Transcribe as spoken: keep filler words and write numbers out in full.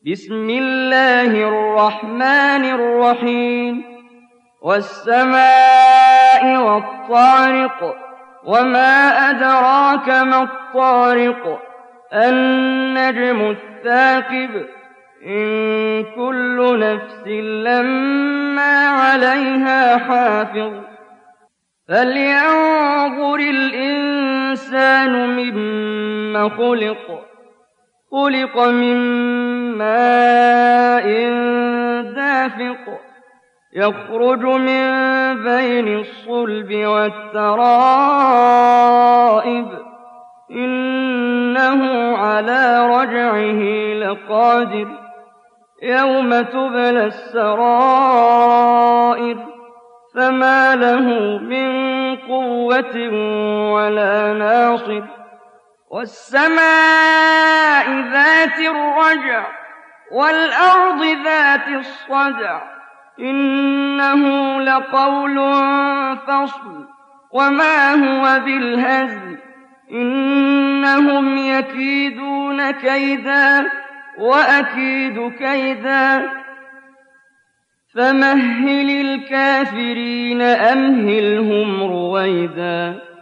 بسم الله الرحمن الرحيم والسماء والطارق وما أدراك ما الطارق النجم الثاقب إن كل نفس لما عليها حافظ فلينظر الإنسان مما خلق خلق من ماء دافق يخرج من بين الصلب والترائب إنه على رجعه لقادر يوم تبلى السرائر فما له من قوة ولا ناصر والسماء ذات الرجع والأرض ذات الصدع إنه لقول فصل وما هو بالهزل إنهم يكيدون كيدا وأكيد كيدا فمهل الكافرين أمهلهم رويدا